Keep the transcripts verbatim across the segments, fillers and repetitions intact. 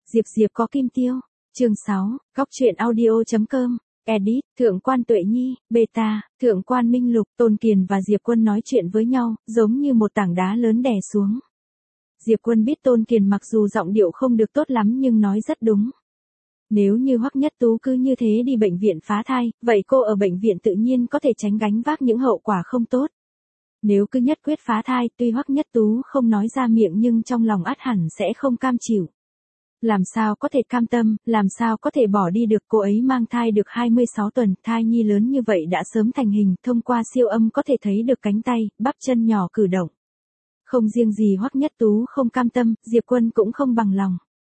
Diệp Diệp có kim tiêu. Chương sáu, Góc truyện audio.com. Edit, Thượng quan Tuệ Nhi, Beta, Thượng quan Minh Lục, Tôn Kiền và Diệp Quân nói chuyện với nhau, giống như một tảng đá lớn đè xuống. Diệp Quân biết Tôn Kiền mặc dù giọng điệu không được tốt lắm nhưng nói rất đúng. Nếu như Hoắc Nhất Tú cứ như thế đi bệnh viện phá thai, vậy cô ở bệnh viện tự nhiên có thể tránh gánh vác những hậu quả không tốt. Nếu cứ nhất quyết phá thai, tuy Hoắc Nhất Tú không nói ra miệng nhưng trong lòng ắt hẳn sẽ không cam chịu. Làm sao có thể cam tâm, làm sao có thể bỏ đi được, cô ấy mang thai được hai mươi sáu tuần, thai nhi lớn như vậy đã sớm thành hình, thông qua siêu âm có thể thấy được cánh tay, bắp chân nhỏ cử động. Không riêng gì Hoắc Nhất Tú không cam tâm, Diệp Quân cũng không bằng lòng.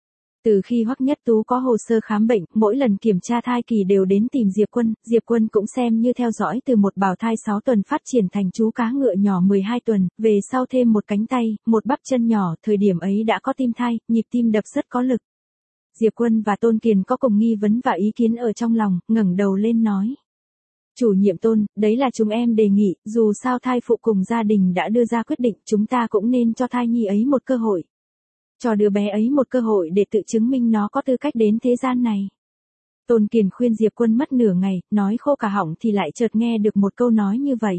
Từ khi Hoắc Nhất Tú có hồ sơ khám bệnh, mỗi lần kiểm tra thai kỳ đều đến tìm Diệp Quân, Diệp Quân cũng xem như theo dõi từ một bào thai sáu tuần phát triển thành chú cá ngựa nhỏ mười hai tuần, về sau thêm một cánh tay, một bắp chân nhỏ, thời điểm ấy đã có tim thai, nhịp tim đập rất có lực. Diệp Quân và Tôn Kiền có cùng nghi vấn và ý kiến ở trong lòng, ngẩng đầu lên nói. Chủ nhiệm Tôn, đấy là chúng em đề nghị, dù sao thai phụ cùng gia đình đã đưa ra quyết định, chúng ta cũng nên cho thai nhi ấy một cơ hội. Cho đứa bé ấy một cơ hội để tự chứng minh nó có tư cách đến thế gian này. Tôn Kiền khuyên Diệp Quân mất nửa ngày, nói khô cả họng thì lại chợt nghe được một câu nói như vậy.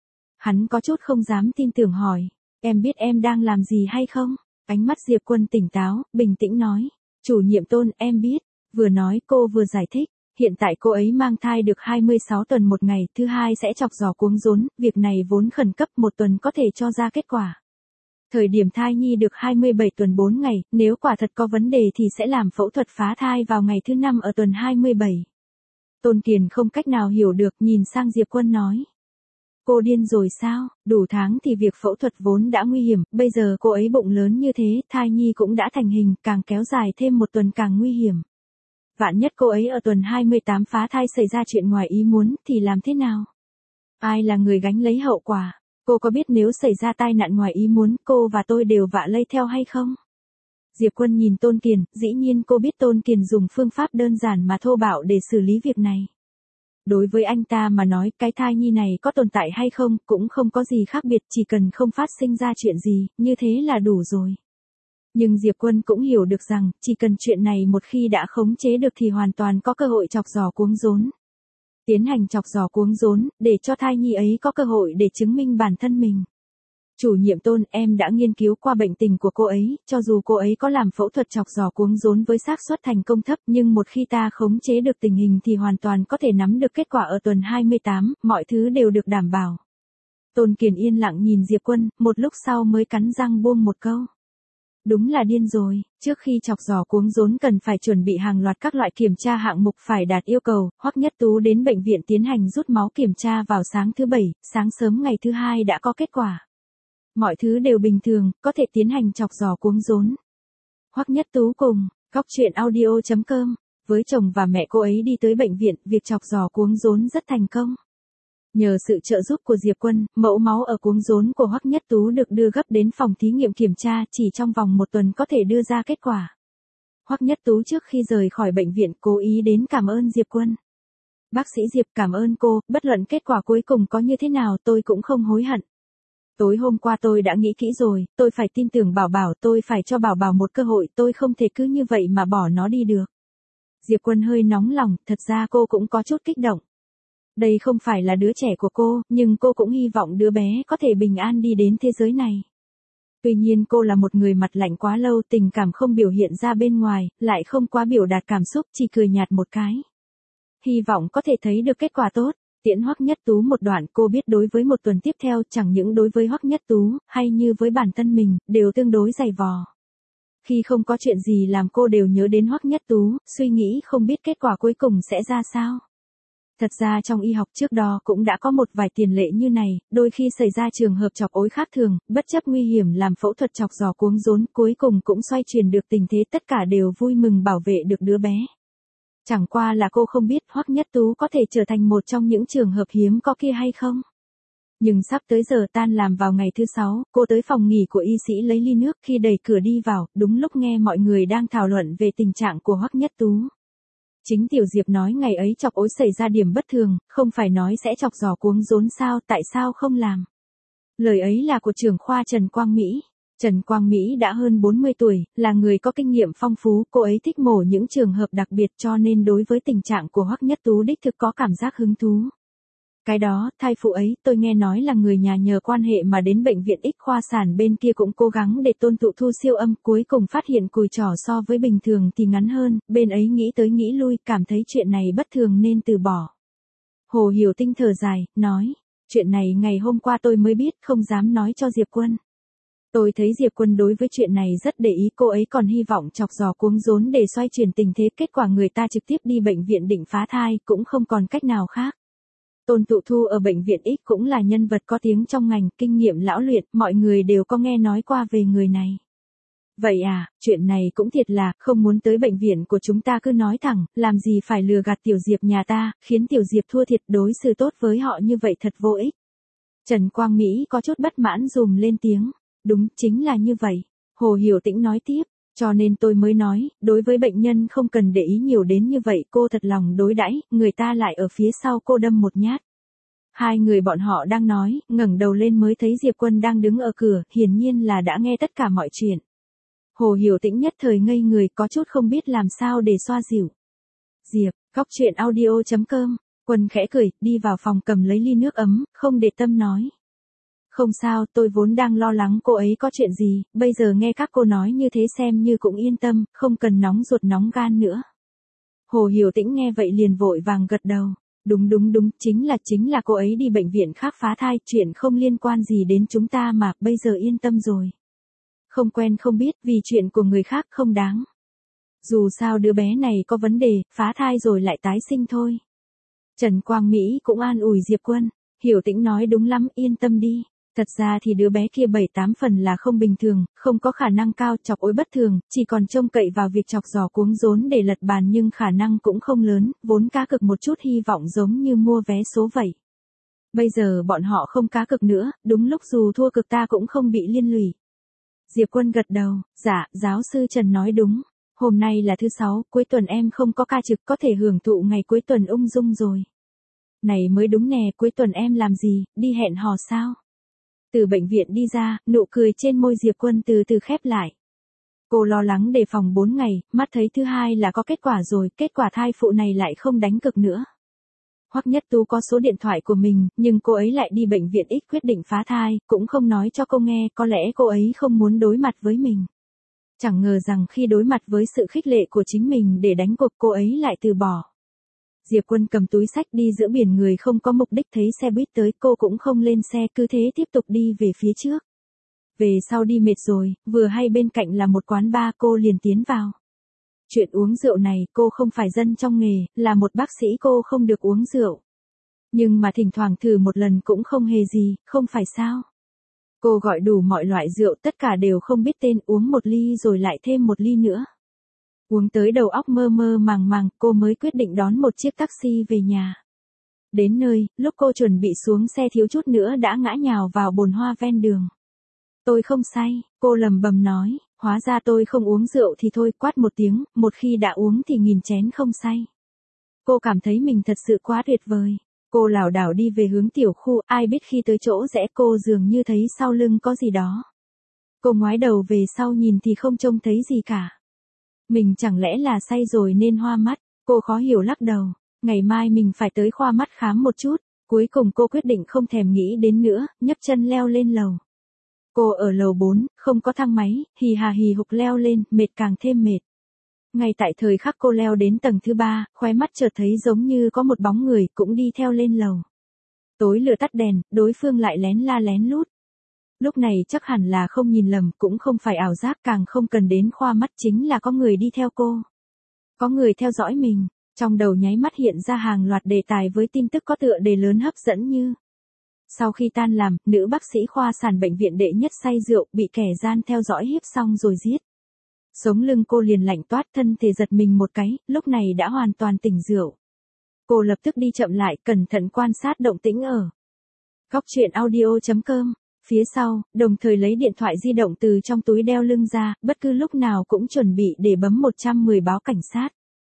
Hắn có chút không dám tin tưởng hỏi, em biết em đang làm gì hay không? Ánh mắt Diệp Quân tỉnh táo, bình tĩnh nói, chủ nhiệm Tôn, em biết. Vừa nói cô vừa giải thích, hiện tại cô ấy mang thai được hai mươi sáu tuần một ngày, thứ hai sẽ chọc giò cuống rốn, việc này vốn khẩn cấp, một tuần có thể cho ra kết quả. Thời điểm thai nhi được hai mươi bảy tuần bốn ngày, nếu quả thật có vấn đề thì sẽ làm phẫu thuật phá thai vào ngày thứ năm ở tuần hai mươi bảy. Tôn Kiền không cách nào hiểu được, nhìn sang Diệp Quân nói. Cô điên rồi sao, đủ tháng thì việc phẫu thuật vốn đã nguy hiểm, bây giờ cô ấy bụng lớn như thế, thai nhi cũng đã thành hình, càng kéo dài thêm một tuần càng nguy hiểm. Vạn nhất cô ấy ở tuần hai mươi tám phá thai xảy ra chuyện ngoài ý muốn, thì làm thế nào? Ai là người gánh lấy hậu quả? Cô có biết nếu xảy ra tai nạn ngoài ý muốn, cô và tôi đều vạ lây theo hay không? Diệp Quân nhìn Tôn Kiền, dĩ nhiên cô biết Tôn Kiền dùng phương pháp đơn giản mà thô bạo để xử lý việc này. Đối với anh ta mà nói, cái thai nhi này có tồn tại hay không, cũng không có gì khác biệt, chỉ cần không phát sinh ra chuyện gì, như thế là đủ rồi. Nhưng Diệp Quân cũng hiểu được rằng, chỉ cần chuyện này một khi đã khống chế được thì hoàn toàn có cơ hội chọc giò cuống rốn. Tiến hành chọc giò cuống rốn, để cho thai nhi ấy có cơ hội để chứng minh bản thân mình. Chủ nhiệm Tôn, em đã nghiên cứu qua bệnh tình của cô ấy, cho dù cô ấy có làm phẫu thuật chọc giò cuống rốn với xác suất thành công thấp, nhưng một khi ta khống chế được tình hình thì hoàn toàn có thể nắm được kết quả ở tuần hai mươi tám, mọi thứ đều được đảm bảo. Tôn Kiền yên lặng nhìn Diệp Quân, một lúc sau mới cắn răng buông một câu. Đúng là điên rồi, trước khi chọc giò cuống rốn cần phải chuẩn bị hàng loạt các loại kiểm tra hạng mục phải đạt yêu cầu, Hoắc Nhất Tú đến bệnh viện tiến hành rút máu kiểm tra vào sáng thứ bảy, sáng sớm ngày thứ hai đã có kết quả. Mọi thứ đều bình thường, có thể tiến hành chọc giò cuống rốn. Hoắc Nhất Tú cùng, Góc truyện audio.com, với chồng và mẹ cô ấy đi tới bệnh viện, việc chọc giò cuống rốn rất thành công. Nhờ sự trợ giúp của Diệp Quân, mẫu máu ở cuống rốn của Hoắc Nhất Tú được đưa gấp đến phòng thí nghiệm kiểm tra, chỉ trong vòng một tuần có thể đưa ra kết quả. Hoắc Nhất Tú trước khi rời khỏi bệnh viện cố ý đến cảm ơn Diệp Quân. Bác sĩ Diệp, cảm ơn cô, bất luận kết quả cuối cùng có như thế nào tôi cũng không hối hận. Tối hôm qua tôi đã nghĩ kỹ rồi, tôi phải tin tưởng Bảo Bảo, tôi phải cho Bảo Bảo một cơ hội, tôi không thể cứ như vậy mà bỏ nó đi được. Diệp Quân hơi nóng lòng, thật ra cô cũng có chút kích động. Đây không phải là đứa trẻ của cô, nhưng cô cũng hy vọng đứa bé có thể bình an đi đến thế giới này. Tuy nhiên cô là một người mặt lạnh quá lâu, tình cảm không biểu hiện ra bên ngoài, lại không quá biểu đạt cảm xúc, chỉ cười nhạt một cái. Hy vọng có thể thấy được kết quả tốt. Tiễn Hoắc Nhất Tú một đoạn, cô biết đối với một tuần tiếp theo, chẳng những đối với Hoắc Nhất Tú, hay như với bản thân mình, đều tương đối dày vò. Khi không có chuyện gì làm cô đều nhớ đến Hoắc Nhất Tú, suy nghĩ không biết kết quả cuối cùng sẽ ra sao. Thật ra trong y học trước đó cũng đã có một vài tiền lệ như này, đôi khi xảy ra trường hợp chọc ối khác thường, bất chấp nguy hiểm làm phẫu thuật chọc giò cuống rốn, cuối cùng cũng xoay chuyển được tình thế, tất cả đều vui mừng bảo vệ được đứa bé. Chẳng qua là cô không biết Hoắc Nhất Tú có thể trở thành một trong những trường hợp hiếm có kia hay không. Nhưng sắp tới giờ tan làm vào ngày thứ sáu, cô tới phòng nghỉ của y sĩ lấy ly nước, khi đẩy cửa đi vào, đúng lúc nghe mọi người đang thảo luận về tình trạng của Hoắc Nhất Tú. Chính Tiểu Diệp nói ngày ấy chọc ối xảy ra điểm bất thường, không phải nói sẽ chọc giò cuống rốn sao, tại sao không làm. Lời ấy là của trưởng khoa Trần Quang Mỹ. Trần Quang Mỹ đã hơn bốn mươi tuổi, là người có kinh nghiệm phong phú, cô ấy thích mổ những trường hợp đặc biệt cho nên đối với tình trạng của Hoắc Nhất Tú đích thực có cảm giác hứng thú. Cái đó, thai phụ ấy, tôi nghe nói là người nhà nhờ quan hệ mà đến bệnh viện X khoa sản bên kia cũng cố gắng để Tôn Tụ Thu siêu âm, cuối cùng phát hiện cùi trỏ so với bình thường thì ngắn hơn, bên ấy nghĩ tới nghĩ lui, cảm thấy chuyện này bất thường nên từ bỏ. Hồ Hiểu Tinh thở dài, nói, chuyện này ngày hôm qua tôi mới biết, không dám nói cho Diệp Quân. Tôi thấy Diệp Quân đối với chuyện này rất để ý, cô ấy còn hy vọng chọc giò cuống rốn để xoay chuyển tình thế, kết quả người ta trực tiếp đi bệnh viện định phá thai, cũng không còn cách nào khác. Tôn Tụ Thu ở bệnh viện X cũng là nhân vật có tiếng trong ngành, kinh nghiệm lão luyện, mọi người đều có nghe nói qua về người này. Vậy à, chuyện này cũng thiệt là, không muốn tới bệnh viện của chúng ta cứ nói thẳng, làm gì phải lừa gạt Tiểu Diệp nhà ta, khiến Tiểu Diệp thua thiệt, đối xử tốt với họ như vậy thật vô ích. Trần Quang Mỹ có chút bất mãn dùm lên tiếng, đúng, chính là như vậy. Hồ Hiểu Tĩnh nói tiếp, cho nên tôi mới nói, đối với bệnh nhân không cần để ý nhiều đến như vậy, cô thật lòng đối đãi, người ta lại ở phía sau cô đâm một nhát. Hai người bọn họ đang nói, ngẩng đầu lên mới thấy Diệp Quân đang đứng ở cửa, hiển nhiên là đã nghe tất cả mọi chuyện. Hồ Hiểu Tĩnh nhất thời ngây người, có chút không biết làm sao để xoa dịu. Diệp, góc truyện audio chấm com, Quân khẽ cười, đi vào phòng cầm lấy ly nước ấm, không để tâm nói. Không sao, tôi vốn đang lo lắng cô ấy có chuyện gì, bây giờ nghe các cô nói như thế xem như cũng yên tâm, không cần nóng ruột nóng gan nữa. Hồ Hiểu Tĩnh nghe vậy liền vội vàng gật đầu. Đúng đúng đúng, chính là chính là cô ấy đi bệnh viện khác phá thai, chuyện không liên quan gì đến chúng ta mà, bây giờ yên tâm rồi. Không quen không biết, vì chuyện của người khác không đáng. Dù sao đứa bé này có vấn đề, phá thai rồi lại tái sinh thôi. Trần Quang Mỹ cũng an ủi Diệp Quân, Hiểu Tĩnh nói đúng lắm, yên tâm đi. Thật ra thì đứa bé kia bảy tám phần là không bình thường, không có khả năng cao chọc ối bất thường, chỉ còn trông cậy vào việc chọc giò cuống rốn để lật bàn nhưng khả năng cũng không lớn, vốn cá cược một chút hy vọng giống như mua vé số vậy. Bây giờ bọn họ không cá cược nữa, đúng lúc dù thua cực ta cũng không bị liên lụy. Diệp Quân gật đầu, dạ, giáo sư Trần nói đúng. Hôm nay là thứ sáu, cuối tuần em không có ca trực, có thể hưởng thụ ngày cuối tuần ung dung rồi. Này mới đúng nè, cuối tuần em làm gì, đi hẹn hò sao? Từ bệnh viện đi ra, nụ cười trên môi Diệp Quân từ từ khép lại. Cô lo lắng đề phòng bốn ngày, mắt thấy thứ hai là có kết quả rồi, kết quả thai phụ này lại không đánh cực nữa. Hoắc Nhất Tú có số điện thoại của mình, nhưng cô ấy lại đi bệnh viện X quyết định phá thai, cũng không nói cho cô nghe, có lẽ cô ấy không muốn đối mặt với mình. Chẳng ngờ rằng khi đối mặt với sự khích lệ của chính mình để đánh cuộc, cô ấy lại từ bỏ. Diệp Quân cầm túi sách đi giữa biển người không có mục đích, thấy xe buýt tới, cô cũng không lên xe, cứ thế tiếp tục đi về phía trước. Về sau đi mệt rồi, vừa hay bên cạnh là một quán bar, cô liền tiến vào. Chuyện uống rượu này, cô không phải dân trong nghề, là một bác sĩ cô không được uống rượu. Nhưng mà thỉnh thoảng thử một lần cũng không hề gì, không phải sao? Cô gọi đủ mọi loại rượu, tất cả đều không biết tên, uống một ly rồi lại thêm một ly nữa. Uống tới đầu óc mơ mơ màng màng, cô mới quyết định đón một chiếc taxi về nhà. Đến nơi, lúc cô chuẩn bị xuống xe thiếu chút nữa đã ngã nhào vào bồn hoa ven đường. Tôi không say, cô lầm bầm nói, hóa ra tôi không uống rượu thì thôi, quát một tiếng, một khi đã uống thì nghìn chén không say. Cô cảm thấy mình thật sự quá tuyệt vời. Cô lảo đảo đi về hướng tiểu khu, ai biết khi tới chỗ rẽ cô dường như thấy sau lưng có gì đó. Cô ngoái đầu về sau nhìn thì không trông thấy gì cả. Mình chẳng lẽ là say rồi nên hoa mắt, cô khó hiểu lắc đầu, ngày mai mình phải tới khoa mắt khám một chút, cuối cùng cô quyết định không thèm nghĩ đến nữa, nhấc chân leo lên lầu. Cô ở lầu bốn, không có thang máy, hì hà hì hục leo lên, mệt càng thêm mệt. Ngay tại thời khắc cô leo đến tầng thứ ba, khóe mắt chợt thấy giống như có một bóng người cũng đi theo lên lầu. Tối lửa tắt đèn, đối phương lại lén la lén lút. Lúc này chắc hẳn là không nhìn lầm, cũng không phải ảo giác, càng không cần đến khoa mắt, chính là có người đi theo cô. Có người theo dõi mình, trong đầu nháy mắt hiện ra hàng loạt đề tài với tin tức có tựa đề lớn hấp dẫn như: sau khi tan làm, nữ bác sĩ khoa sản bệnh viện đệ nhất say rượu, bị kẻ gian theo dõi hiếp xong rồi giết. Sống lưng cô liền lạnh toát, thân thể giật mình một cái, lúc này đã hoàn toàn tỉnh rượu. Cô lập tức đi chậm lại, cẩn thận quan sát động tĩnh ở góc truyện audio chấm com. Phía sau, đồng thời lấy điện thoại di động từ trong túi đeo lưng ra, bất cứ lúc nào cũng chuẩn bị để bấm một trăm mười báo cảnh sát.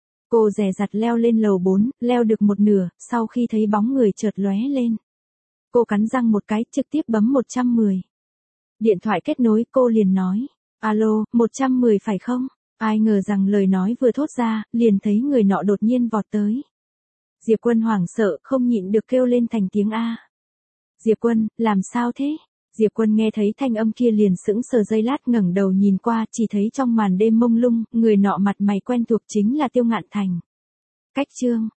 Cô dè dặt leo lên lầu bốn, leo được một nửa, sau khi thấy bóng người chợt lóe lên. Cô cắn răng một cái, trực tiếp bấm một trăm mười. Điện thoại kết nối, cô liền nói. Alo, một trăm mười phải không? Ai ngờ rằng lời nói vừa thốt ra, liền thấy người nọ đột nhiên vọt tới. Diệp Quân hoảng sợ, không nhịn được kêu lên thành tiếng A. Diệp Quân, làm sao thế? Diệp Quân nghe thấy thanh âm kia liền sững sờ giây lát, ngẩng đầu nhìn qua, chỉ thấy trong màn đêm mông lung, người nọ mặt mày quen thuộc chính là Tiêu Ngạn Thành. Cách chương